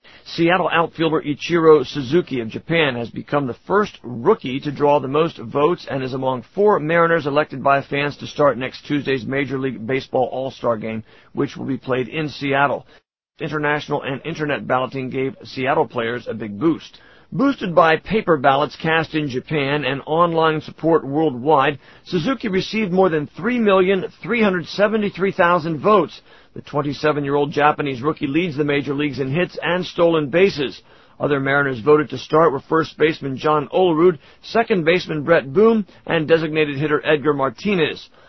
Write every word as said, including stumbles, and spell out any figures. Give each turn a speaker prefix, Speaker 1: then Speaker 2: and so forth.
Speaker 1: Seattle outfielder Ichiro Suzuki of Japan has become the first rookie to draw the most votes and is among four Mariners elected by fans to start next Tuesday's Major League Baseball All-Star Game, which will be played in Seattle. International and internet balloting gave Seattle players a big boost. Boosted by paper ballots cast in Japan and online support worldwide, Suzuki received more than three million three hundred seventy-three thousand votes. The twenty-seven-year-old Japanese rookie leads the major leagues in hits and stolen bases. Other Mariners voted to start were first baseman John Olerud, second baseman Brett Boone, and designated hitter Edgar Martinez.